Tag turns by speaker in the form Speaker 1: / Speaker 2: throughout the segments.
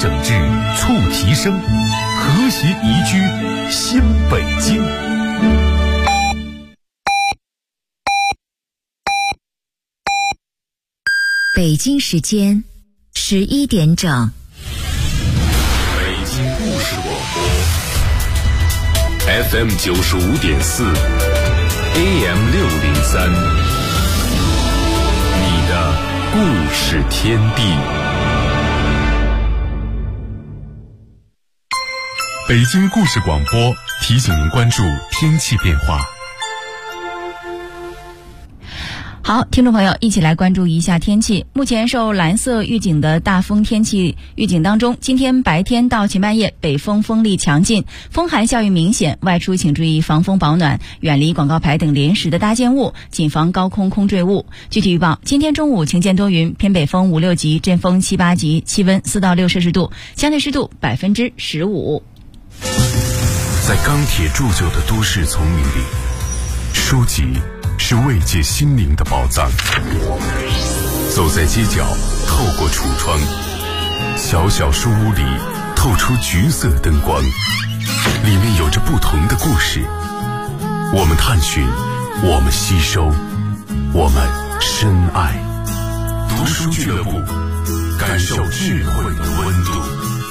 Speaker 1: 整治促提升，和谐宜居新北京。
Speaker 2: 北京时间11点整。
Speaker 1: 北京故事广播 FM 95.4 AM 603，你的故事天地。北京故事广播提醒您关注天气变化。
Speaker 3: 好，听众朋友，一起来关注一下天气。目前受蓝色预警的大风天气预警当中，今天白天到前半夜北风风力强劲，风寒效应明显，外出请注意防风保暖，远离广告牌等临时的搭建物，谨防高空空坠物。具体预报：今天中午晴间多云，偏北风5、6级，阵风7、8级，气温4到6摄氏度，相对湿度15%。
Speaker 1: 在钢铁铸就的都市丛林里，书籍是慰藉心灵的宝藏。走在街角，透过橱窗，小小书屋里透出橘色灯光，里面有着不同的故事。我们探寻，我们吸收，我们深爱。读书俱乐部，感受智慧的温度。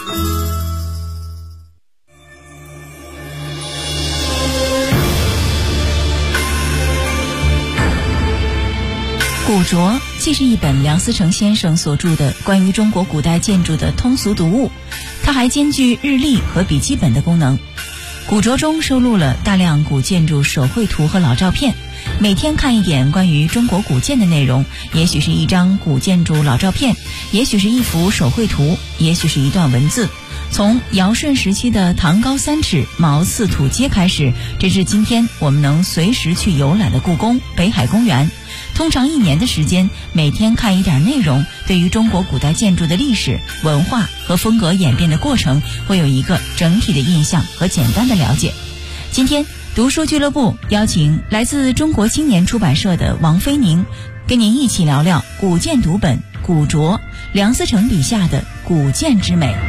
Speaker 3: 古拙既是一本梁思成先生所著的关于中国古代建筑的通俗读物，它还兼具日历和笔记本的功能。古拙中收录了大量古建筑手绘图和老照片，每天看一点关于中国古建的内容，也许是一张古建筑老照片，也许是一幅手绘图，也许是一段文字。从尧舜时期的唐高3尺毛刺土街开始，直至今天我们能随时去游览的故宫、北海公园。通常1年的时间，每天看一点内容，对于中国古代建筑的历史、文化和风格演变的过程，会有一个整体的印象和简单的了解。今天读书俱乐部邀请来自中国青年出版社的王菲宁，跟您一起聊聊古建读本古拙，梁思成笔下的古建之美。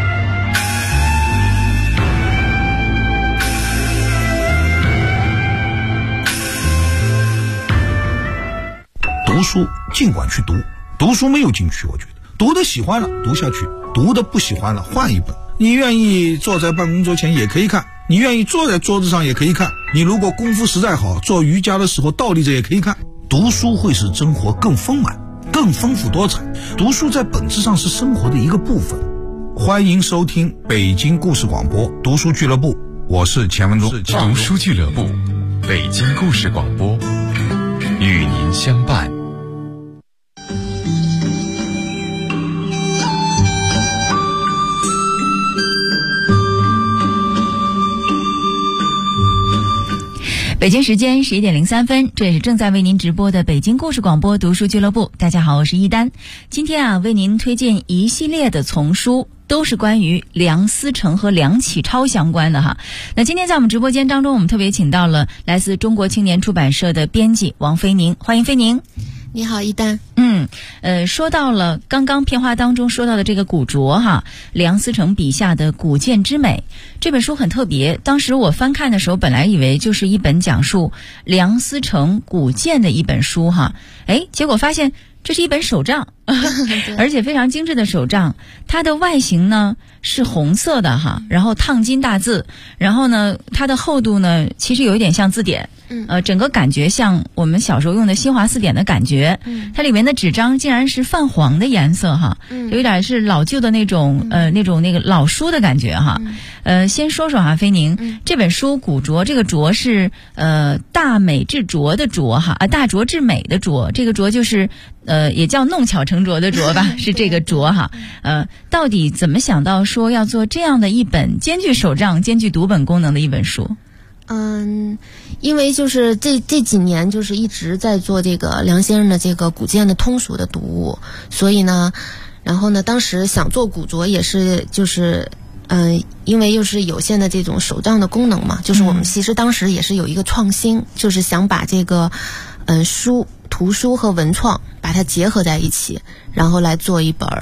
Speaker 4: 读书尽管去读，读书没有禁区，我觉得读的喜欢了读下去，读的不喜欢了换一本。你愿意坐在办公桌前也可以看，你愿意坐在桌子上也可以看，你如果功夫实在好，做瑜伽的时候倒立着也可以看。读书会使生活更丰满，更丰富多彩。读书在本质上是生活的一个部分。欢迎收听北京故事广播读书俱乐部，我是钱文忠。
Speaker 1: 读书俱乐部，北京故事广播，与您相伴。
Speaker 3: 北京时间11点03分，这也是正在为您直播的北京故事广播读书俱乐部。大家好，我是一丹。今天为您推荐一系列的丛书，都是关于梁思成和梁启超相关的哈。那今天在我们直播间当中，我们特别请到了来自中国青年出版社的编辑王菲宁，欢迎菲宁。
Speaker 5: 你好，一丹。
Speaker 3: 说到了刚刚片花当中说到的这个古拙哈，梁思成笔下的古建之美，这本书很特别。当时我翻看的时候，本来以为就是一本讲述梁思成古建的一本书哈，结果发现这是一本手账，而且非常精致的手账。它的外形呢是红色的哈，然后烫金大字，然后呢它的厚度呢其实有一点像字典，整个感觉像我们小时候用的新华字典的感觉。它里面的纸张竟然是泛黄的颜色哈，有点是老旧的那种那个老书的感觉哈。先说说哈，菲宁，这本书古拙，这个拙是大美至拙的拙哈，大拙至美的拙，这个拙就是也叫弄巧成拙的拙吧，是这个拙哈。到底怎么想到说要做这样的一本兼具手账、兼具读本功能的一本书？
Speaker 5: 因为就是这几年就是一直在做这个梁先生的这个古建的通俗的读物，所以呢，然后呢，当时想做古拙也是就是因为又是有限的这种手账的功能嘛，就是我们其实当时也是有一个创新，就是想把这个图书和文创把它结合在一起，然后来做一本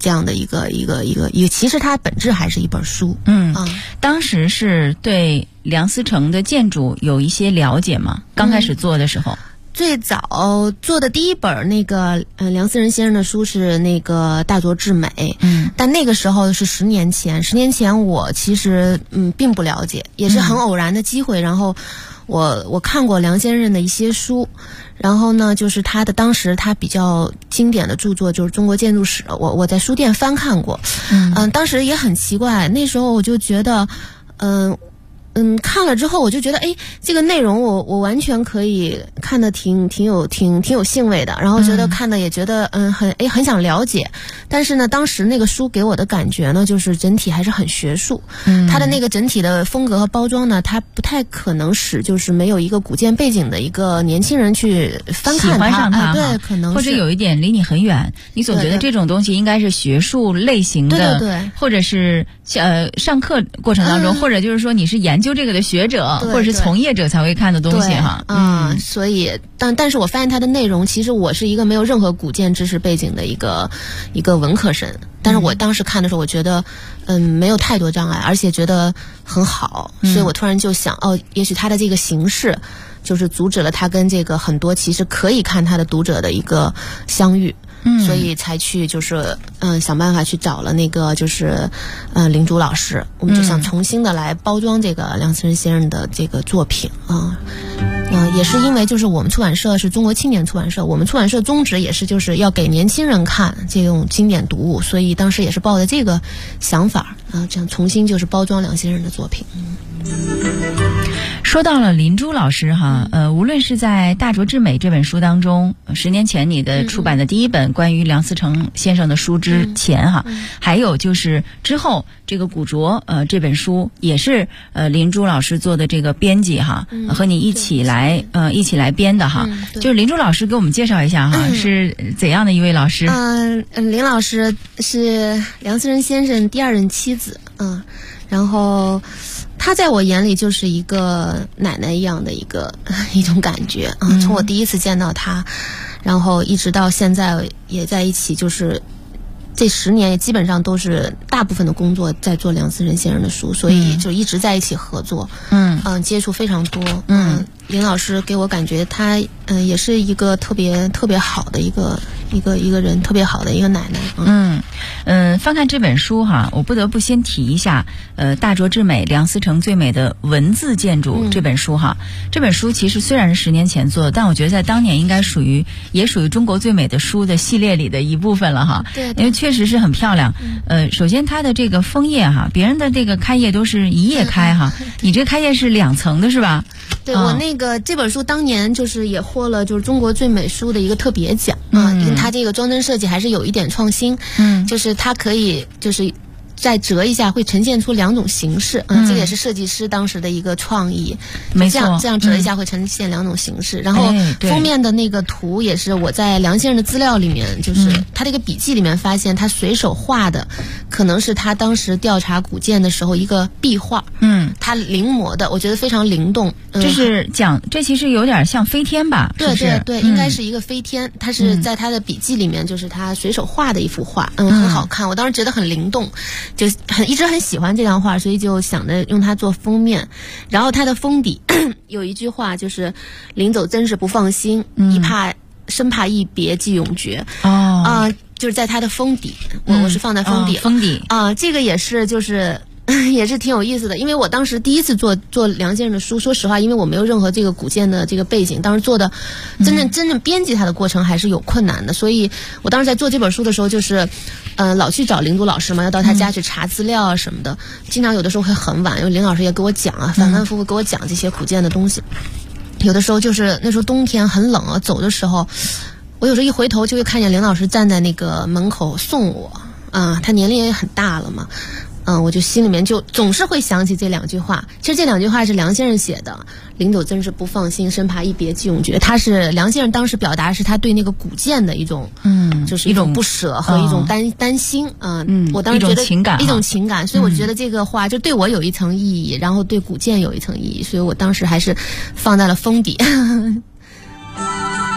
Speaker 5: 这样的一个，其实它本质还是一本书。
Speaker 3: 当时是对梁思成的建筑有一些了解吗？刚开始做的时候。
Speaker 5: 最早做的第一本那个梁思成先生的书是那个《大拙至美》，但那个时候是10年前，10年前我其实并不了解，也是很偶然的机会，然后我看过梁先生的一些书，然后呢就是当时他比较经典的著作就是《中国建筑史》，我在书店翻看过，当时也很奇怪，那时候我就觉得看了之后我就觉得这个内容我完全可以看得挺有兴味的，然后觉得看的也觉得很想了解，但是呢当时那个书给我的感觉呢就是整体还是很学术，它的那个整体的风格和包装呢，它不太可能使就是没有一个古建背景的一个年轻人去翻看它，
Speaker 3: 喜欢上它，
Speaker 5: 对，可能是
Speaker 3: 或者有一点离你很远，你总觉得这种东西应该是学术类型的，
Speaker 5: 对，
Speaker 3: 或者是上课过程当中，或者就是说你是研究这个的学者，或者是从业者才会看的东西哈。
Speaker 5: 所以但是我发现它的内容，其实我是一个没有任何古建知识背景的一个文科生，但是我当时看的时候，我觉得没有太多障碍，而且觉得很好，所以我突然就想也许它的这个形式就是阻止了他跟这个很多其实可以看他的读者的一个相遇。所以才去就是想办法去找了那个就是林竹老师，我们就想重新的来包装这个梁思成先生的这个作品也是因为就是我们出版社是中国青年出版社，我们出版社宗旨也是就是要给年轻人看这种经典读物，所以当时也是抱着这个想法这样重新就是包装梁先生的作品。
Speaker 3: 说到了林珠老师哈，无论是在《大拙至美》这本书当中，10年前你的出版的第一本关于梁思成先生的书之前哈，还有就是之后这个《古拙》这本书也是林珠老师做的这个编辑哈，和你一起来编的哈。就是林珠老师给我们介绍一下哈，是怎样的一位老师？
Speaker 5: 林老师是梁思成先生第2任妻子然后她在我眼里就是一个奶奶一样的一种感觉从我第一次见到她，然后一直到现在也在一起，就是这10年也基本上都是大部分的工作在做梁思成先生的书，所以就一直在一起合作，接触非常多，林老师给我感觉他也是一个特别好的一个人，特别好的一个奶奶。
Speaker 3: 翻看这本书哈，我不得不先提一下大拙至美，梁思成最美的文字建筑这本书哈。这本书其实虽然是10年前做的，但我觉得在当年应该也属于中国最美的书的系列里的一部分了哈。
Speaker 5: 对，
Speaker 3: 因为确实是很漂亮。首先它的这个枫叶哈，别人的这个开页都是一页开哈，你这开页是2层的是吧？
Speaker 5: 对，我这本书当年就是也获了就是中国最美书的一个特别奖因为它这个装帧设计还是有一点创新，就是它可以就是再折一下会呈现出2种形式，这个也是设计师当时的一个创意，
Speaker 3: 没错，
Speaker 5: 这样折一下会呈现2种形式。然后封面的那个图也是我在梁先生的资料里面，就是他这个笔记里面发现他随手画的，可能是他当时调查古建的时候一个壁画，他临摹的，我觉得非常灵动。
Speaker 3: 这其实有点像飞天吧？
Speaker 5: 对，应该是一个飞天，他是在他的笔记里面，就是他随手画的一幅画，很好看，我当时觉得很灵动。就一直很喜欢这张画，所以就想着用它做封面。然后它的封底有一句话，就是临走真是不放心，生怕一别即永绝。就是在它的封底，我是放在封底这个也是就是也是挺有意思的，因为我当时第一次做梁先生的书，说实话，因为我没有任何这个古建的这个背景，当时做的真正编辑它的过程还是有困难的，所以我当时在做这本书的时候，就是老去找林竹老师嘛，要到他家去查资料啊什么的，经常有的时候会很晚，因为林老师也给我讲反反复复给我讲这些古建的东西。有的时候就是那时候冬天很冷走的时候，我有时候一回头就会看见林老师站在那个门口送我他年龄也很大了嘛。我就心里面就总是会想起这2句话。其实这2句话是梁先生写的，临走真是不放心，生怕一别即永绝。他是梁先生当时表达是他对那个古建的一种就是一种不舍和一种担心我当时觉得一种情感，所以我觉得这个话就对我有一层意义，然后对古建有一层意义，所以我当时还是放在了封底。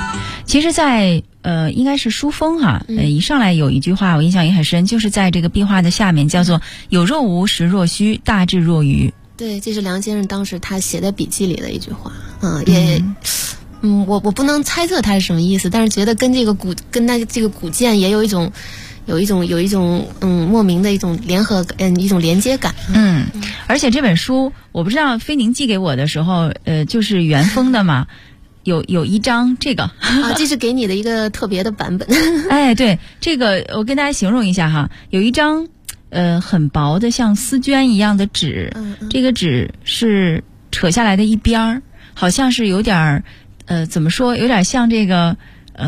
Speaker 3: 其实在应该是书封哈，一上来有一句话我印象也很深，就是在这个壁画的下面叫做有若无实若虚，大智若愚。
Speaker 5: 对，这是梁先生当时他写在笔记里的一句话。我不能猜测他是什么意思，但是觉得跟这个古建也有一种莫名的一种联合一种连接感。
Speaker 3: 而且这本书我不知道飞宁寄给我的时候就是原封的嘛，有一张这个
Speaker 5: 这是给你的一个特别的版本。
Speaker 3: 哎，对，这个我跟大家形容一下哈，有一张很薄的像丝绢一样的纸，这个纸是扯下来的一边儿，好像是有点怎么说，有点像这个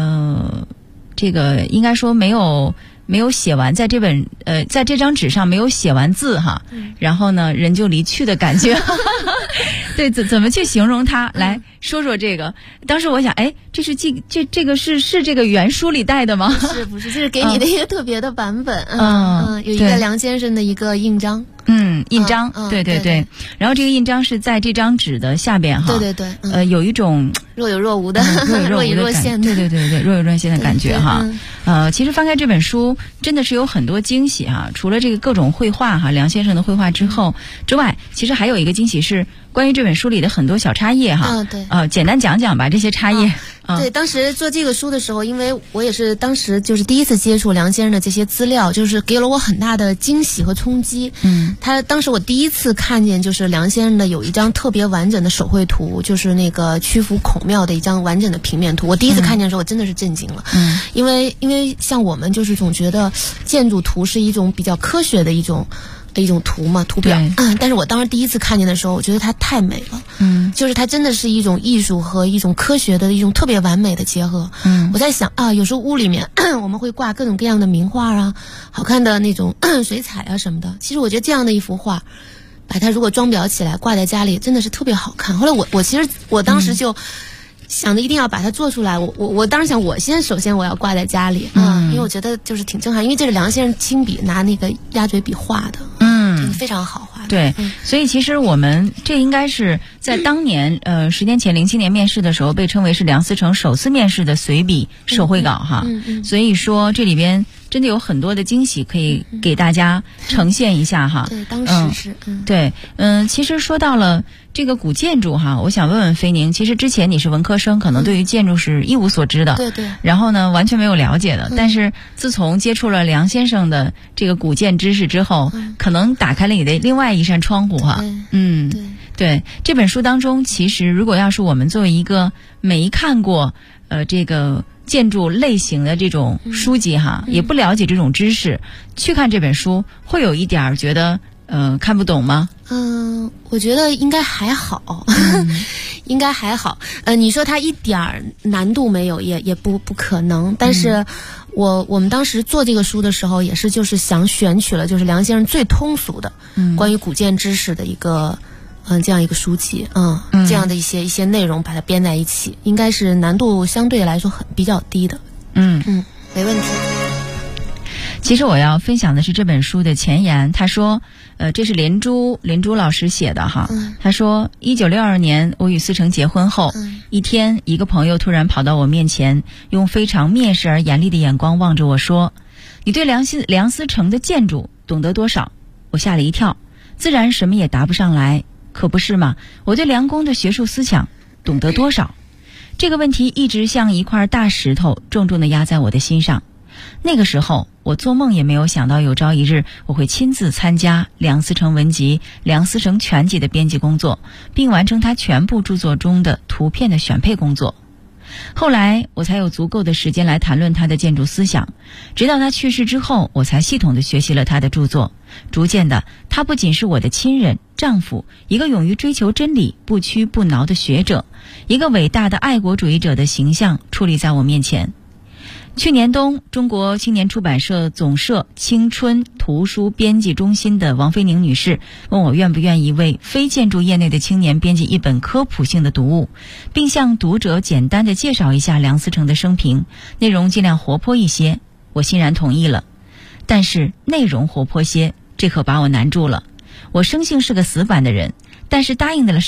Speaker 3: 应该说没有写完，在这张纸上没有写完字哈，然后呢人就离去的感觉。对，怎么去形容它？来说说这个。当时我想，哎，这是这个是这个原书里带的吗？
Speaker 5: 不是，这是给你的一个特别的版本。有一个梁先生的一个印章。
Speaker 3: 印章，对。然后这个印章是在这张纸的下边哈。
Speaker 5: 对。
Speaker 3: 有一种
Speaker 5: 若有若无的，
Speaker 3: 若隐若现的，对，若有若现的感觉哈。其实翻开这本书，真的是有很多惊喜哈。除了这个各种绘画哈，梁先生的绘画之外，其实还有一个惊喜是关于这本书里的很多小插页哈。
Speaker 5: 对。
Speaker 3: 简单讲讲吧，这些插页。
Speaker 5: 对，当时做这个书的时候，因为我也是当时就是第一次接触梁先生的这些资料，就是给了我很大的惊喜和冲击。当时我第一次看见就是梁先生的有一张特别完整的手绘图，就是那个曲阜孔庙的一张完整的平面图。我第一次看见的时候，我真的是震惊了。因为像我们就是总觉得建筑图是一种比较科学的一种图表。但是我当时第一次看见的时候，我觉得它太美了。就是它真的是一种艺术和一种科学的一种特别完美的结合。我在想有时候屋里面我们会挂各种各样的名画啊，好看的那种水彩啊什么的。其实我觉得这样的一幅画，把它如果装裱起来挂在家里，真的是特别好看。后来我当时就想着一定要把它做出来。我当时想，首先我要挂在家里因为我觉得就是挺震撼，因为这是梁先生亲笔拿那个鸭嘴笔画的。非常好画的。
Speaker 3: 对，所以其实我们这应该是在当年10年前07年面试的时候被称为是梁思成首次面试的随笔手绘稿哈。所以说这里边真的有很多的惊喜可以给大家呈现一下哈。
Speaker 5: 对，当时是
Speaker 3: 对，其实说到了这个古建筑哈，我想问问飞宁，其实之前你是文科生，可能对于建筑是一无所知的。
Speaker 5: 对。
Speaker 3: 然后呢，完全没有了解的。但是自从接触了梁先生的这个古建知识之后，可能打开了你的另外一扇窗户哈。对，这本书当中，其实如果要是我们作为一个没看过这个建筑类型的这种书籍哈，也不了解这种知识，去看这本书，会有一点觉得看不懂吗？
Speaker 5: 我觉得应该还好。应该还好。你说它一点难度没有，也不可能。但是我们当时做这个书的时候，也是就是想选取了就是梁先生最通俗的关于古建知识的一个这样一个书籍这样的一些内容把它编在一起，应该是难度相对来说比较低的。没问题。
Speaker 3: 其实我要分享的是这本书的前言，他说这是连珠老师写的哈。他说1962年我与思成结婚后，一天一个朋友突然跑到我面前，用非常蔑视而严厉的眼光望着我说，你对梁思成的建筑懂得多少？我吓了一跳，自然什么也答不上来。可不是嘛，我对梁公的学术思想懂得多少？这个问题一直像一块大石头重重地压在我的心上。那个时候我做梦也没有想到有朝一日我会亲自参加梁思成文集、梁思成全集的编辑工作，并完成他全部著作中的图片的选配工作。后来我才有足够的时间来谈论他的建筑思想，直到他去世之后，我才系统地学习了他的著作。逐渐的，他不仅是我的亲人、丈夫，一个勇于追求真理、不屈不挠的学者，一个伟大的爱国主义者的形象矗立在我面前。去年冬，中国青年出版社总社青春图书编辑中心的王飞宁女士问我愿不愿意为非建筑业内的青年编辑一本科普性的读物，并向读者简单地介绍一下梁思成的生平，内容尽量活泼一些。我欣然同意了。但是内容活泼些，这可把我难住了。我生性是个死板的人，但是答应的事儿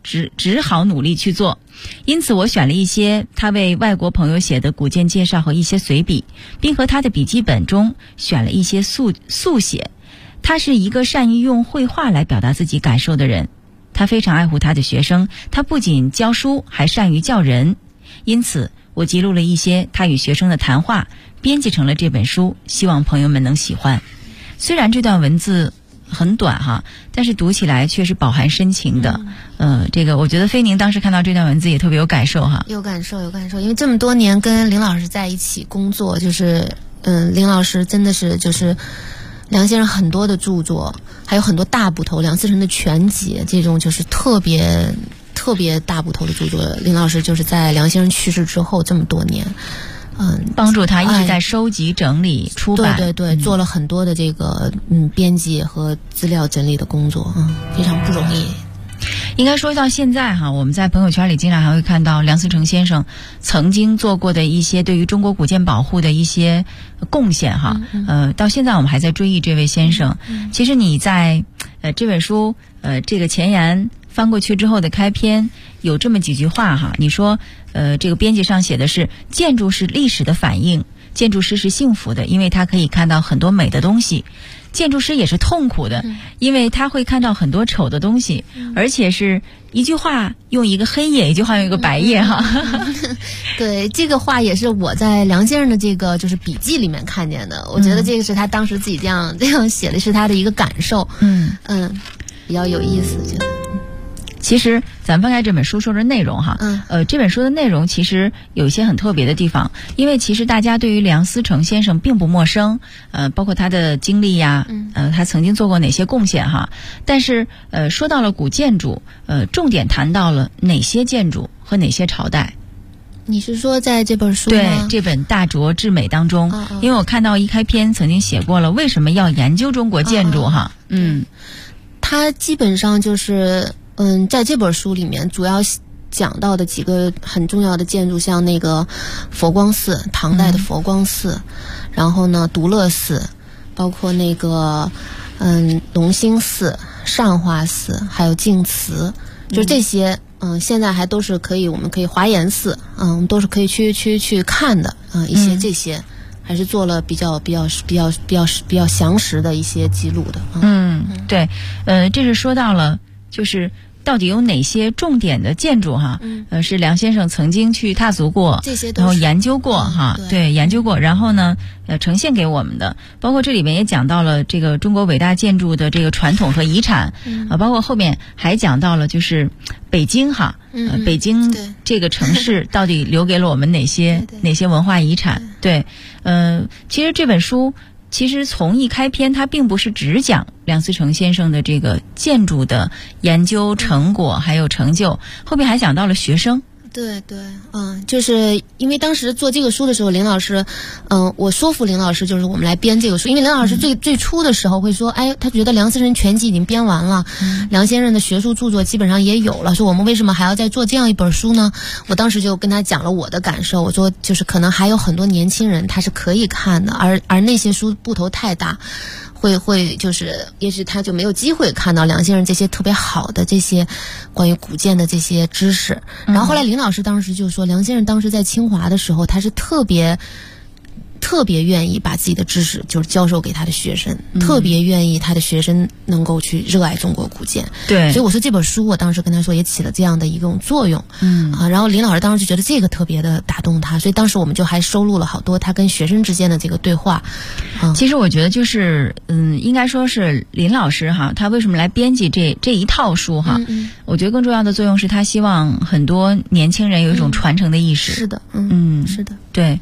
Speaker 3: 只好努力去做。因此我选了一些他为外国朋友写的古建介绍和一些随笔，并和他的笔记本中选了一些速写。他是一个善于用绘画来表达自己感受的人，他非常爱护他的学生，他不仅教书还善于教人。因此我记录了一些他与学生的谈话，编辑成了这本书，希望朋友们能喜欢。虽然这段文字很短哈，但是读起来却是饱含深情的。这个我觉得菲宁当时看到这段文字也特别有感受哈。
Speaker 5: 有感受，因为这么多年跟林老师在一起工作，就是林老师真的是就是梁先生很多的著作，还有很多大部头，梁思成的全集，这种就是特别大部头的著作，林老师就是在梁先生去世之后这么多年。
Speaker 3: 帮助他一直在收集、整理、出版，
Speaker 5: 对，做了很多的这个编辑和资料整理的工作，非常不容易。
Speaker 3: 应该说到现在哈，我们在朋友圈里经常还会看到梁思成先生曾经做过的一些对于中国古建保护的一些贡献哈。到现在我们还在追忆这位先生。其实你在这本书这个前言翻过去之后的开篇有这么几句话哈，你说这个编辑上写的是建筑是历史的反应，建筑师是幸福的，因为他可以看到很多美的东西。建筑师也是痛苦的，因为他会看到很多丑的东西，而且是一句话用一个黑夜，一句话用一个白夜哈。
Speaker 5: 对，这个话也是我在梁先生的这个就是笔记里面看见的，我觉得这个是他当时自己这样写的，是他的一个感受。比较有意思，觉得。
Speaker 3: 其实咱翻开这本书说的内容哈，这本书的内容其实有一些很特别的地方，因为其实大家对于梁思成先生并不陌生，包括他的经历呀，他曾经做过哪些贡献哈，但是说到了古建筑，重点谈到了哪些建筑和哪些朝代。
Speaker 5: 你是说在这本书吗？
Speaker 3: 对，这本《大拙至美》当中，因为我看到一开篇曾经写过了为什么要研究中国建筑哈，
Speaker 5: 他基本上就是在这本书里面主要讲到的几个很重要的建筑，像那个佛光寺，唐代的佛光寺，然后呢独乐寺，包括那个隆兴寺、善化寺，还有净慈，就是这些现在还都是我们可以华严寺，我们都是可以去看的一些这些。还是做了比较详实的一些记录的。
Speaker 3: 对，这是说到了，就是到底有哪些重点的建筑哈？是梁先生曾经去踏足过，
Speaker 5: 这些都
Speaker 3: 然后研究过哈，对，研究过，然后呢，呈现给我们的，包括这里面也讲到了这个中国伟大建筑的这个传统和遗产，包括后面还讲到了就是北京哈，北京这个城市到底留给了我们哪些文化遗产？对，其实这本书。其实从一开篇，它并不是只讲梁思成先生的这个建筑的研究成果还有成就，后面还讲到了学生。
Speaker 5: 对，就是因为当时做这个书的时候，林老师，我说服林老师，就是我们来编这个书，因为林老师最初的时候会说，他觉得梁思成全集已经编完了，梁先生的学术著作基本上也有了，说我们为什么还要再做这样一本书呢？我当时就跟他讲了我的感受，我说就是可能还有很多年轻人他是可以看的，而那些书部头太大。会就是也许他就没有机会看到梁先生这些特别好的这些关于古建的这些知识。然后后来林老师当时就说，梁先生当时在清华的时候，他是特别愿意把自己的知识就是教授给他的学生，特别愿意他的学生能够去热爱中国古建。
Speaker 3: 对，
Speaker 5: 所以我说这本书我当时跟他说也起了这样的一种作用。然后林老师当时就觉得这个特别的打动他，所以当时我们就还收录了好多他跟学生之间的这个对话。
Speaker 3: 其实我觉得就是应该说是林老师哈，他为什么来编辑这一套书哈？我觉得更重要的作用是他希望很多年轻人有一种传承的意识。
Speaker 5: 是的，是的，
Speaker 3: 对。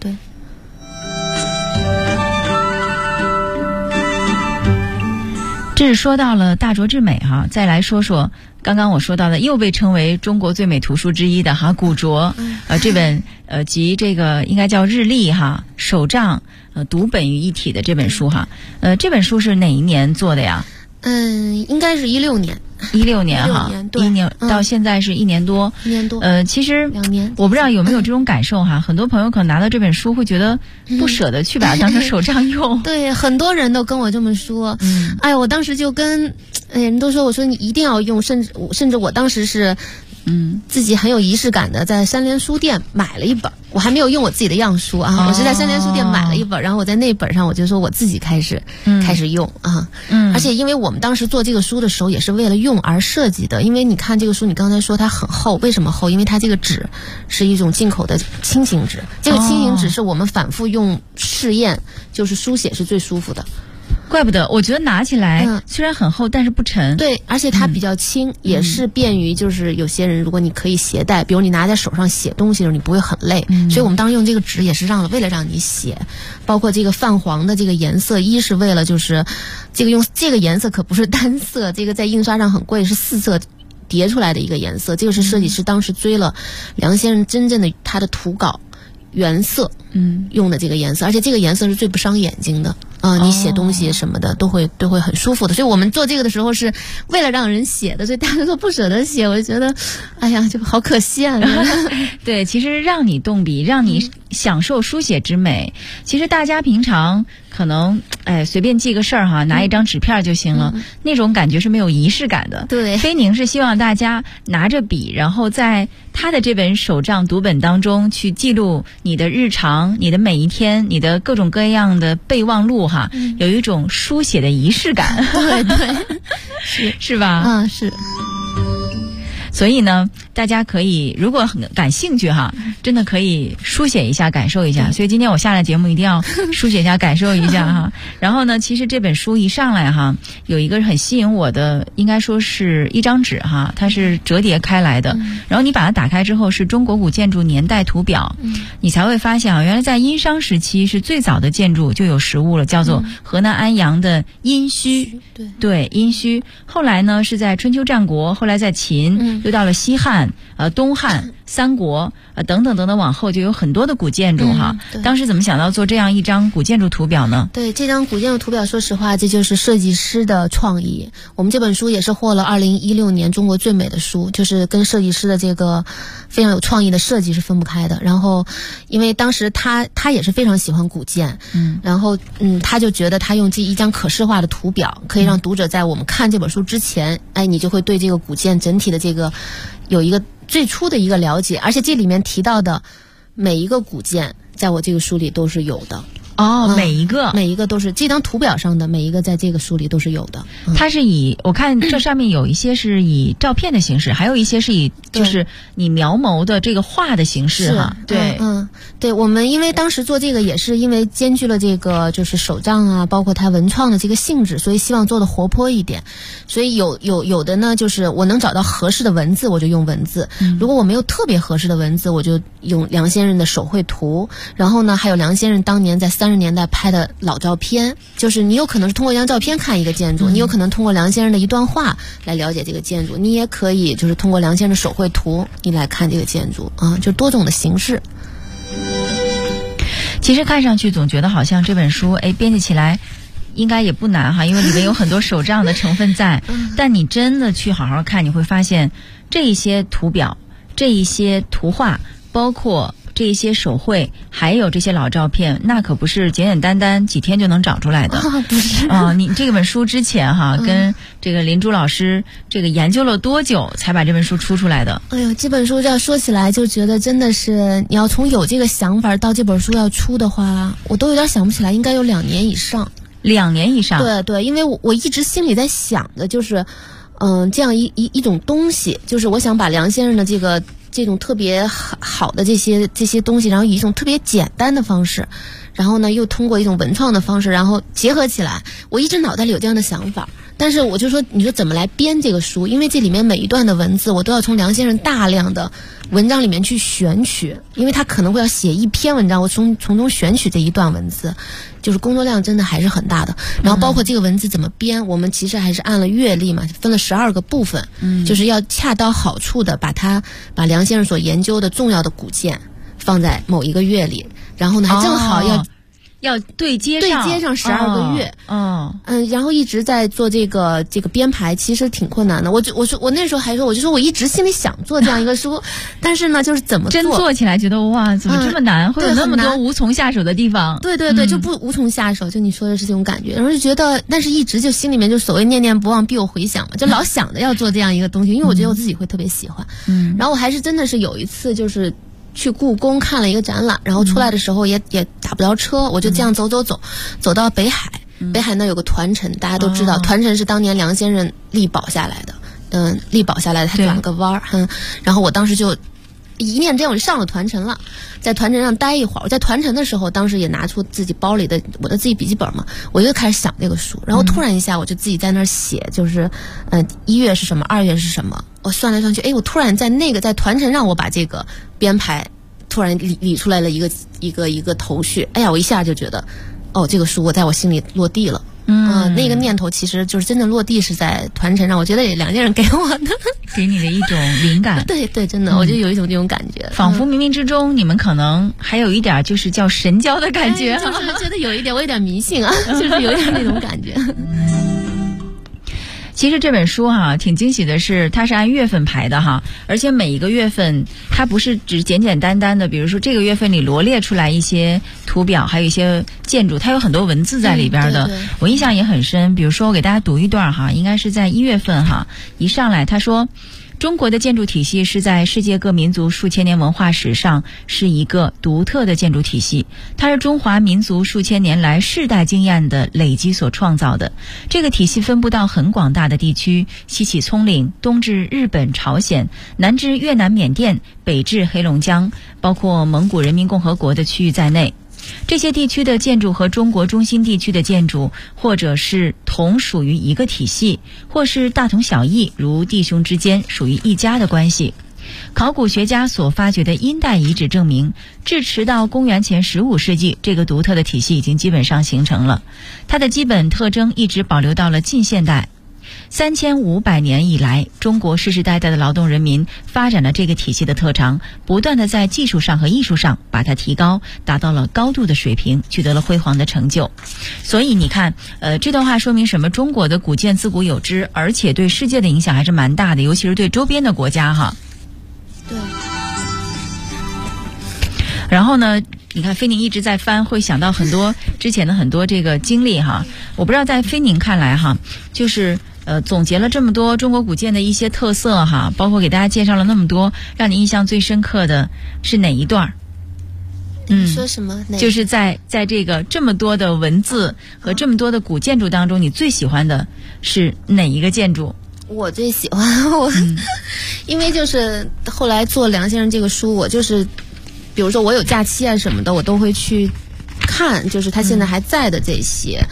Speaker 3: 这是说到了大拙至美哈，再来说说刚刚我说到的又被称为中国最美图书之一的哈古拙，这本集这个应该叫日历哈手账读本于一体的这本书哈，这本书是哪一年做的呀？
Speaker 5: 应该是16年。
Speaker 3: 16年哈，1年到现在是1年多。
Speaker 5: 1年多。
Speaker 3: 其实
Speaker 5: 2年，
Speaker 3: 我不知道有没有这种感受哈，很多朋友可能拿到这本书会觉得不舍得去把它当成手账用。
Speaker 5: 对，很多人都跟我这么说。我当时就跟人都说，我说你一定要用，甚至我当时是自己很有仪式感的在三联书店买了一本，我还没有用我自己的样书啊，我是在三联书店买了一本，然后我在那本上我就说我自己开始用啊，而且因为我们当时做这个书的时候也是为了用而设计的，因为你看这个书，你刚才说它很厚，为什么厚？因为它这个纸是一种进口的轻型纸，这个轻型纸是我们反复用试验，就是书写是最舒服的。
Speaker 3: 怪不得，我觉得拿起来虽然很厚，但是不沉。
Speaker 5: 对，而且它比较轻，也是便于就是有些人如果你可以携带，比如你拿在手上写东西的时候，你不会很累。所以我们当时用这个纸也是为了让你写，包括这个泛黄的这个颜色，一是为了就是这个用这个颜色可不是单色，这个在印刷上很贵，是4色叠出来的一个颜色，这个是设计师当时追了梁先生真正的他的图稿原色，用的这个颜色，而且这个颜色是最不伤眼睛的。你写东西什么的都会很舒服的，所以我们做这个的时候是为了让人写的，所以大家都不舍得写，我就觉得，哎呀，就好可惜啊。
Speaker 3: 对，其实让你动笔，让你享受书写之美，其实大家平常可能随便记个事儿哈，拿一张纸片就行了，那种感觉是没有仪式感的。
Speaker 5: 对，
Speaker 3: 菲宁是希望大家拿着笔，然后在他的这本手账读本当中去记录你的日常、你的每一天、你的各种各样的备忘录哈，有一种书写的仪式感。
Speaker 5: 对，
Speaker 3: 是吧？
Speaker 5: 是。
Speaker 3: 所以呢，大家可以如果很感兴趣哈，真的可以书写一下，感受一下。所以今天我下了节目一定要书写一下，感受一下哈。然后呢，其实这本书一上来哈，有一个很吸引我的，应该说是一张纸哈，它是折叠开来的。然后你把它打开之后，是中国古建筑年代图表，你才会发现啊，原来在殷商时期是最早的建筑就有实物了，叫做河南安阳的殷墟。对，殷墟。后来呢是在春秋战国，后来在秦。又到了西汉、东汉、三国等等等等，往后就有很多的古建筑哈。当时怎么想到做这样一张古建筑图表呢？
Speaker 5: 对，这张古建筑图表，说实话，这就是设计师的创意。我们这本书也是获了2016年中国最美的书，就是跟设计师的这个非常有创意的设计是分不开的。然后，因为当时他也是非常喜欢古建，然后他就觉得他用这一张可视化的图表，可以让读者在我们看这本书之前，你就会对这个古建整体的这个有一个最初的一个了解，而且这里面提到的每一个古建在我这个书里都是有的。
Speaker 3: 每一个
Speaker 5: 都是这张图表上的每一个在这个书里都是有的。
Speaker 3: 它是我看这上面有一些是以照片的形式，还有一些是以就是你描摹的这个画的形式哈。对，
Speaker 5: 对，我们因为当时做这个也是因为兼具了这个就是手账啊，包括它文创的这个性质，所以希望做的活泼一点。所以有的呢，就是我能找到合适的文字我就用文字，如果我没有特别合适的文字，我就用梁先生的手绘图，然后呢还有梁先生当年在30年代拍的老照片，就是你有可能是通过一张照片看一个建筑，你有可能通过梁先生的一段话来了解这个建筑，你也可以就是通过梁先生的手绘图你来看这个建筑就多种的形式。
Speaker 3: 其实看上去总觉得好像这本书编辑起来应该也不难哈，因为里面有很多手账的成分在但你真的去好好看，你会发现这一些图表，这一些图画，包括这一些手绘，还有这些老照片，那可不是简简单单几天就能找出来的。
Speaker 5: 不是
Speaker 3: 你这本书之前哈，跟这个林珠老师这个研究了多久才把这本书出来的？
Speaker 5: 哎呦，这本书要说起来就觉得真的是，你要从有这个想法到这本书要出的话，我都有点想不起来，应该有2年以上。
Speaker 3: 2年以上？
Speaker 5: 对，因为我一直心里在想的就是，这样一种东西，就是我想把梁先生的这种特别好的这些东西，然后以一种特别简单的方式，然后呢又通过一种文创的方式，然后结合起来。我一直脑袋里有这样的想法，但是我就说，你说怎么来编这个书？因为这里面每一段的文字，我都要从梁先生大量的文章里面去选取，因为他可能会要写一篇文章，我从中选取这一段文字，就是工作量真的还是很大的。然后包括这个文字怎么编，我们其实还是按了阅历嘛，分了12个部分，就是要恰到好处的把梁先生所研究的重要的古建放在某一个月里，然后呢还正好
Speaker 3: 要对接上
Speaker 5: 12个月。然后一直在做这个编排，其实挺困难的。我那时候还说，我就说我一直心里想做这样一个书，但是呢，就是怎么做
Speaker 3: 真做起来觉得哇，怎么这么难？会有那么多无从下手的地方。
Speaker 5: 对，就无从下手。就你说的是这种感觉，然后就觉得，但是一直就心里面就所谓念念不忘必有回响嘛，就老想着要做这样一个东西，因为我觉得我自己会特别喜欢。然后我还是真的是有一次就是去故宫看了一个展览，然后出来的时候也打不着车，我就这样走到北海。北海那有个团尘，大家都知道，团尘是当年梁先生力保下来的，力保下来的，他转了个弯儿，然后我当时就一念之间我就上了团尘了，在团尘上待一会儿。我在团尘的时候，当时也拿出自己包里的我的自己笔记本嘛，我就开始想这个书，然后突然一下我就自己在那儿写，就是1月是什么，2月是什么，我算来算去，我突然在团尘让我把这个编排突然理出来了一个头绪，我一下就觉得。这个书我在我心里落地了。那个念头其实就是真正落地是在团尘上，我觉得也梁先生给我的，
Speaker 3: 给你的一种灵感。
Speaker 5: 对，真的，我就有一种这种感觉，
Speaker 3: 仿佛冥冥之中你们可能还有一点就是叫神交的感觉，
Speaker 5: 就是觉得我有点迷信啊，就是有一点那种感觉。
Speaker 3: 其实这本书挺惊喜的是，它是按月份排的而且每一个月份它不是只简简单单的，比如说这个月份里罗列出来一些图表，还有一些建筑，它有很多文字在里边的。
Speaker 5: 对，
Speaker 3: 我印象也很深，比如说我给大家读一段应该是在1月份一上来他说，中国的建筑体系是在世界各民族数千年文化史上是一个独特的建筑体系，它是中华民族数千年来世代经验的累积所创造的。这个体系分布到很广大的地区，西起葱岭，东至日本、朝鲜，南至越南、缅甸，北至黑龙江，包括蒙古人民共和国的区域在内。这些地区的建筑和中国中心地区的建筑，或者是同属于一个体系，或是大同小异，如弟兄之间属于一家的关系。考古学家所发掘的殷代遗址证明，至迟到公元前15世纪，这个独特的体系已经基本上形成了。它的基本特征一直保留到了近现代。3500年以来，中国世世代代的劳动人民发展了这个体系的特长，不断的在技术上和艺术上把它提高，达到了高度的水平，取得了辉煌的成就。所以你看，这段话说明什么？中国的古建自古有之，而且对世界的影响还是蛮大的，尤其是对周边的国家
Speaker 5: 对。
Speaker 3: 然后呢，你看菲宁一直在翻，会想到很多之前的很多这个经历我不知道在菲宁看来就是总结了这么多中国古建的一些特色包括给大家介绍了那么多，让你印象最深刻的是哪一段？
Speaker 5: 你说什么？
Speaker 3: 就是在这个这么多的文字和这么多的古建筑当中，你最喜欢的是哪一个建筑？
Speaker 5: 我最喜欢因为就是后来做梁先生这个书，我就是比如说我有假期什么的，我都会去看，就是他现在还在的这些。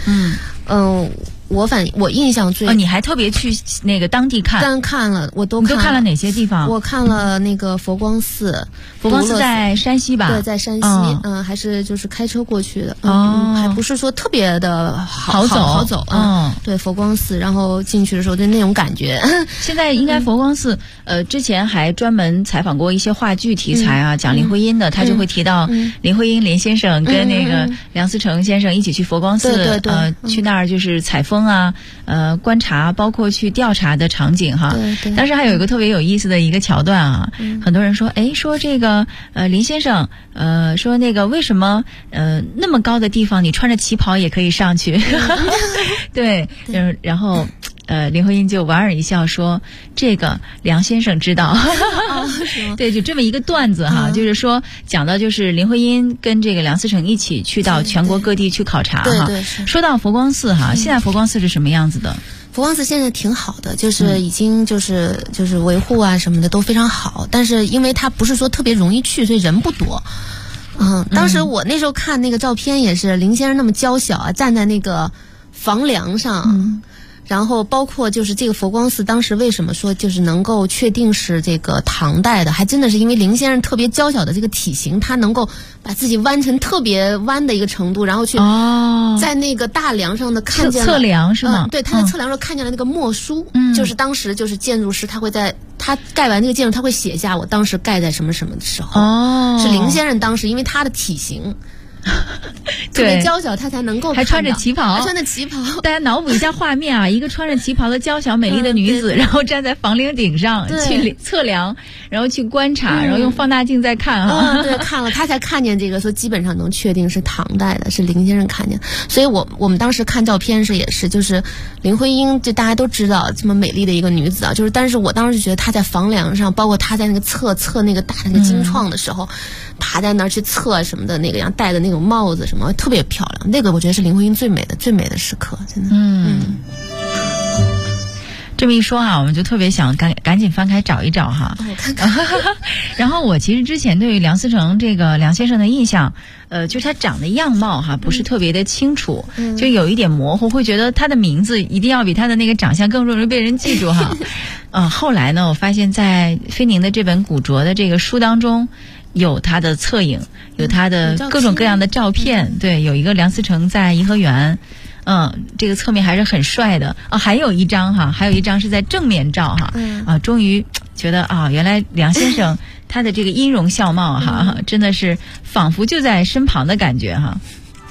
Speaker 5: 我印象最
Speaker 3: 你还特别去那个当地看？
Speaker 5: 看了，我都
Speaker 3: 看了哪些地方？
Speaker 5: 我看了那个佛光寺。
Speaker 3: 佛光寺在山西吧？
Speaker 5: 对，在山西。还是就是开车过去的。还不是说特别的好走。对，佛光寺，然后进去的时候就那种感觉。
Speaker 3: 现在应该佛光寺，之前还专门采访过一些话剧题材讲林徽因的，他就会提到林徽因林先生跟那个梁思成先生一起去佛光寺，去那儿就是采风观察，包括去调查的场景
Speaker 5: 对。
Speaker 3: 当时还有一个特别有意思的一个桥段很多人说，说这个林先生说那个为什么那么高的地方你穿着旗袍也可以上去？对，然后林徽因就莞尔一笑说，这个梁先生知道。对，就这么一个段子就是说讲到就是林徽因跟这个梁思成一起去到全国各地去考察
Speaker 5: 对。
Speaker 3: 说到佛光寺现在佛光寺是什么样子的？
Speaker 5: 佛光寺现在挺好的，就是已经就是维护什么的都非常好，但是因为它不是说特别容易去，所以人不多。当时我那时候看那个照片也是林先生那么娇小站在那个房梁上。然后包括就是这个佛光寺当时为什么说就是能够确定是这个唐代的，还真的是因为林先生特别娇小的这个体型，他能够把自己弯成特别弯的一个程度，然后去在那个大梁上的看见了
Speaker 3: 测量是吗？
Speaker 5: 对，他在测量时候看见了那个墨书，就是当时就是建筑师他会在他盖完这个建筑他会写下我当时盖在什么什么的时候。是林先生当时因为他的体型特别娇小，他才能够
Speaker 3: 还穿着旗袍，大家脑补一下画面啊，一个穿着旗袍的娇小美丽的女子，然后站在房顶顶上去测量，然后去观察，然后用放大镜再看
Speaker 5: 对，看了他才看见这个，所以基本上能确定是唐代的，是林先生看见。所以我们当时看照片时也是，就是林徽因，就大家都知道这么美丽的一个女子啊，就是但是我当时觉得她在房梁上，包括她在那个测那个大那个金创的时候，爬在那儿去测什么的那个样，戴的那种帽子什么特别漂亮，那个我觉得是林徽因最美的时刻，真的。
Speaker 3: 这么一说啊，我们就特别想赶紧翻开找一找哈。
Speaker 5: 我看看。
Speaker 3: 然后我其实之前对于梁思成这个梁先生的印象，就是他长的样貌哈不是特别的清楚，就有一点模糊，会觉得他的名字一定要比他的那个长相更容易被人记住哈。后来呢，我发现在菲宁的这本古着的这个书当中，有他的侧影，有他的各种各样的照片，对，有一个梁思成在颐和园。这个侧面还是很帅的啊，还有一张是在正面照哈，终于觉得啊，原来梁先生他的这个音容笑貌哈，真的是仿佛就在身旁的感觉哈。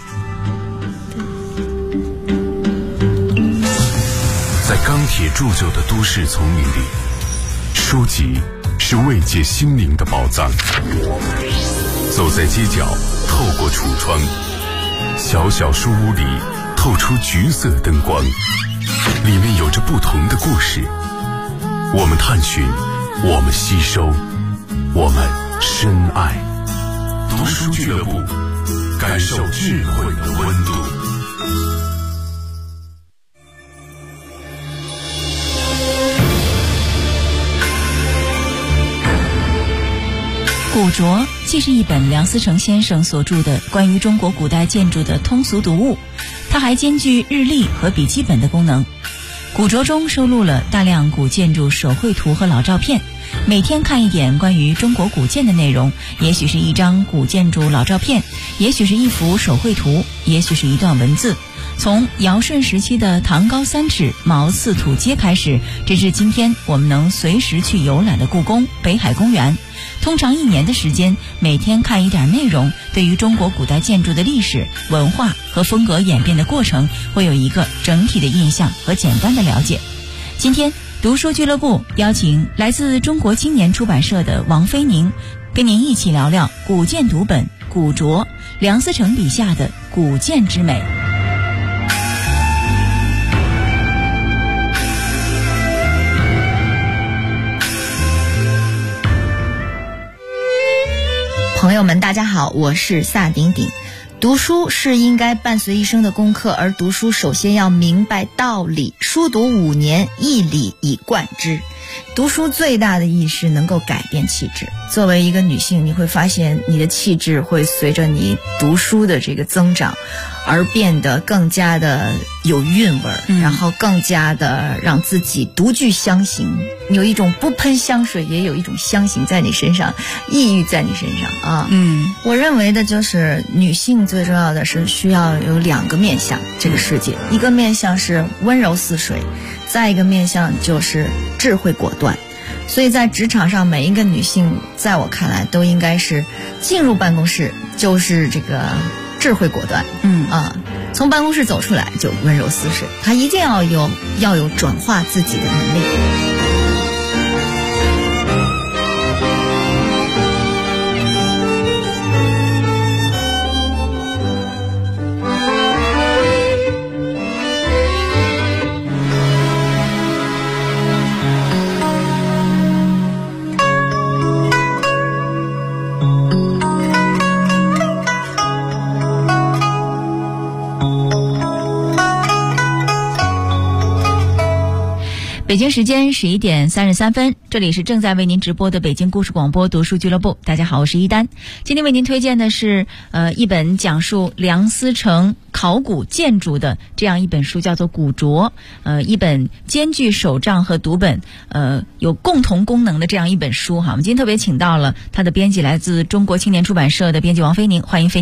Speaker 1: 在钢铁铸就的都市丛林里，书籍是慰藉心灵的宝藏。走在街角，透过橱窗，小小书屋里透出橘色灯光，里面有着不同的故事。我们探寻，我们吸收，我们深爱。读书俱乐部，感受智慧的温度。
Speaker 3: 古着既是一本梁思成先生所著的关于中国古代建筑的通俗读物，它还兼具日历和笔记本的功能。古着中收录了大量古建筑手绘图和老照片，每天看一点关于中国古建的内容，也许是一张古建筑老照片，也许是一幅手绘图，也许是一段文字。从尧舜时期的唐高3尺毛四土街开始，直至今天我们能随时去游览的故宫、北海公园。通常1年的时间，每天看一点内容，对于中国古代建筑的历史、文化和风格演变的过程，会有一个整体的印象和简单的了解。今天读书俱乐部邀请来自中国青年出版社的王菲宁，跟您一起聊聊古建读本、古着，梁思成笔下的古建之美。
Speaker 6: 朋友们大家好，我是萨顶顶。读书是应该伴随一生的功课，而读书首先要明白道理，书读5年，一理以贯之。读书最大的意义是能够改变气质。作为一个女性，你会发现你的气质会随着你读书的这个增长而变得更加的有韵味，然后更加的让自己独具香型，有一种不喷香水也有一种香型在你身上，抑郁在你身上啊。我认为的就是女性最重要的是需要有2个面向这个世界，一个面向是温柔似水，再一个面向就是智慧果断。所以在职场上，每一个女性在我看来都应该是进入办公室就是这个智慧果断，从办公室走出来就温柔似水，她一定要有转化自己的能力。
Speaker 3: 北京时间11点33分，这里是正在为您直播的北京故事广播读书俱乐部。大家好，我是一丹。今天为您推荐的是一本讲述梁思成考古建筑的这样一本书，叫做《古着》，一本兼具手账和读本有共同功能的这样一本书哈。我们今天特别请到了他的编辑，来自中国青年出版社的编辑王菲宁，欢迎菲宁。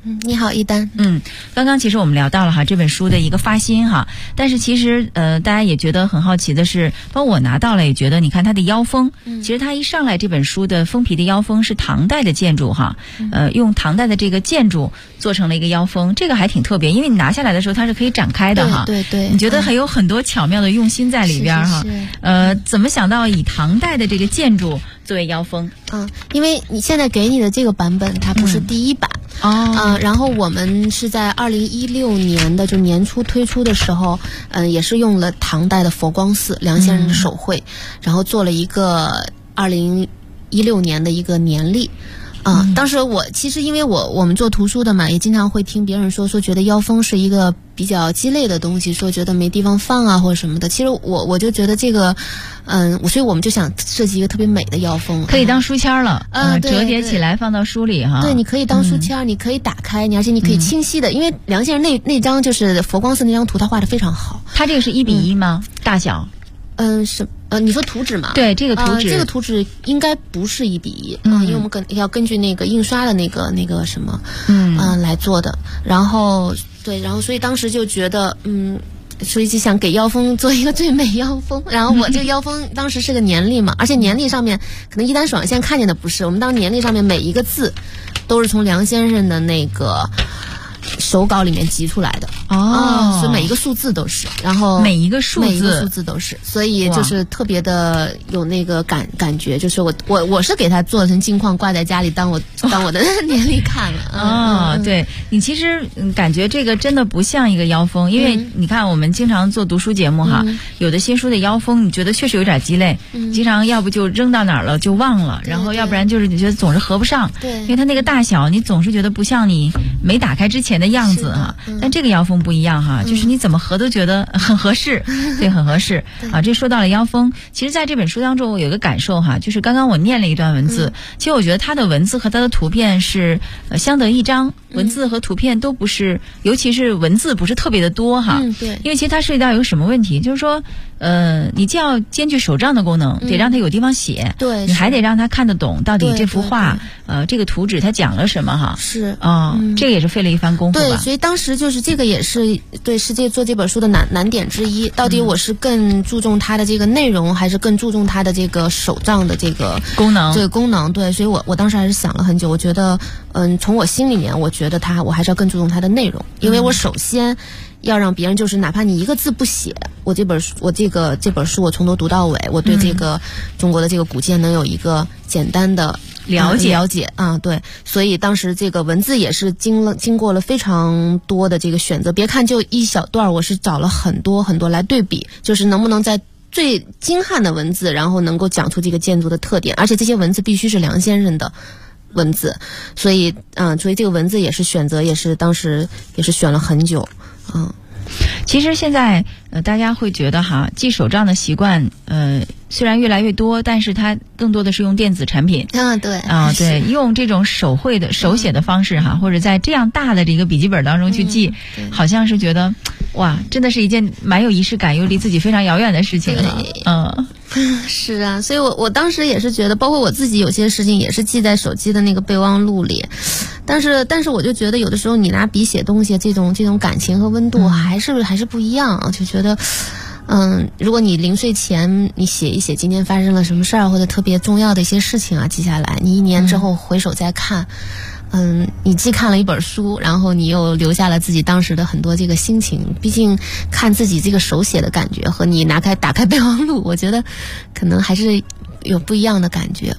Speaker 5: 你好，一丹。
Speaker 3: 刚刚其实我们聊到了哈这本书的一个发心哈，但是其实大家也觉得很好奇的是，包括我拿到了也觉得，你看它的腰封，其实它一上来这本书的封皮的腰封是唐代的建筑哈，用唐代的这个建筑做成了一个腰封，这个还挺特别，因为你拿下来的时候它是可以展开的哈。
Speaker 5: 对对对，
Speaker 3: 你觉得还有很多巧妙的用心在里边哈。怎么想到以唐代的这个建筑作为腰封？
Speaker 5: 因为你现在给你的这个版本它不是第一版。然后我们是在2016年的就年初推出的时候，也是用了唐代的佛光寺梁先生的手绘，然后做了一个2016年的一个年历。当时其实因为我们做图书的嘛，也经常会听别人说觉得腰封是一个比较鸡肋的东西，说觉得没地方放啊或者什么的。其实我就觉得这个，所以我们就想设计一个特别美的腰封，
Speaker 3: 可以当书签了，折叠起来放到书里哈。
Speaker 5: 对，你可以当书签，你可以打开，而且你可以清晰的，因为梁先生那张就是佛光寺那张图，他画的非常好。
Speaker 3: 他这个是1:1吗？大小？
Speaker 5: 你说图纸吗？
Speaker 3: 对，这个图纸，
Speaker 5: 这个图纸应该不是1:1，因为我们要根据那个印刷的那个什么，来做的。然后所以当时就觉得，所以就想给腰封做一个最美腰封。然后我这个腰封当时是个年历嘛，而且年历上面可能一丹爽现在看见的不是，我们当时年历上面每一个字都是从梁先生的那个手稿里面集出来的所以每一个数字都是，然后
Speaker 3: 每一个数字
Speaker 5: 都是，所以就是特别的有那个感觉，就是我是给它做成镜框挂在家里当我的年历看了。
Speaker 3: 对，你其实感觉这个真的不像一个腰封，因为你看我们经常做读书节目哈，有的新书的腰封你觉得确实有点鸡肋，经常要不就扔到哪儿了就忘了，然后要不然就是你觉得总是合不上，
Speaker 5: 对，
Speaker 3: 因为它那个大小你总是觉得不像你没打开之前的样子哈。但这个腰封不一样哈，就是你怎么合都觉得很合适，对，很合适啊。这说到了腰封，其实在这本书当中我有一个感受哈，就是刚刚我念了一段文字，其实我觉得它的文字和它的图片是相得益彰，文字和图片都不是，尤其是文字不是特别的多哈。
Speaker 5: 对，
Speaker 3: 因为其实它涉及到一个什么问题，就是说你既要兼具手账的功能，得让它有地方写，
Speaker 5: 对，
Speaker 3: 你还得让它看得懂到底这幅画这个图纸它讲了什么哈。
Speaker 5: 是
Speaker 3: 这个也是费了一番功夫吧。
Speaker 5: 对，所以当时就是这个也是对世界做这本书的难点之一，到底我是更注重它的这个内容，还是更注重它的这个手账的这个功能？对，功能。对，所以我当时还是想了很久，我觉得从我心里面我觉得我还是要更注重它的内容，因为我首先要让别人就是哪怕你一个字不写，这本书我从头读到尾，我对这个中国的这个古建能有一个简单的了解对，所以当时这个文字也是经过了非常多的这个选择，别看就一小段，我是找了很多很多来对比，就是能不能在最精悍的文字，然后能够讲出这个建筑的特点，而且这些文字必须是梁先生的文字，所以这个文字也是选择，也是当时也是选了很久。
Speaker 3: 其实现在大家会觉得哈，记手账的习惯虽然越来越多，但是它更多的是用电子产品。对，用这种手绘的手写的方式哈，或者在这样大的这个笔记本当中去记，好像是觉得哇，真的是一件蛮有仪式感又离自己非常遥远的事情了。
Speaker 5: 是啊，所以我当时也是觉得，包括我自己有些事情也是记在手机的那个备忘录里，但是我就觉得有的时候你拿笔写东西，这种感情和温度还是不一样，就觉得如果你临睡前你写一写今天发生了什么事儿，或者特别重要的一些事情记下来，你1年之后回首再看，你既看了一本书，然后你又留下了自己当时的很多这个心情。毕竟看自己这个手写的感觉和你打开备忘录，我觉得可能还是有不一样的感觉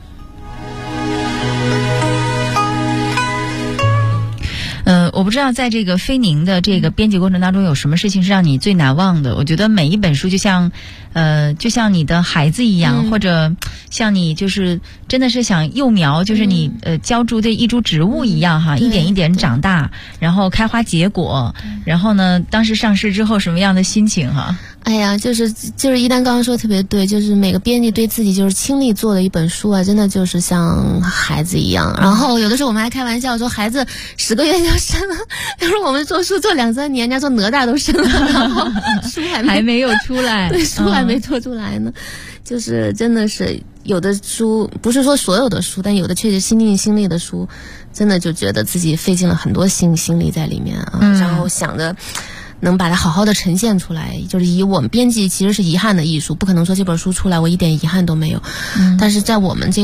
Speaker 3: 我不知道在这个菲宁的这个编辑过程当中有什么事情是让你最难忘的。我觉得每一本书就像你的孩子一样，或者像你就是真的是想幼苗，就是你浇筑的一株植物一样哈，一点一点长大，然后开花结果，然后呢当时上市之后什么样的心情哈？
Speaker 5: 哎呀，就是一丹刚刚说的特别对，就是每个编辑对自己就是亲力做的一本书真的就是像孩子一样。然后有的时候我们还开玩笑说，孩子10个月就生了，比如说我们做书做2-3年，人家说哪吒都生了，然后书还没有
Speaker 3: 出来，
Speaker 5: 对，书还没做出来呢。就是真的是有的书不是说所有的书，但有的确实心尽心力的书，真的就觉得自己费尽了很多心力在里面啊，然后想着能把它好好的呈现出来。就是以我们编辑其实是遗憾的艺术，不可能说这本书出来我一点遗憾都没有，但是在我们这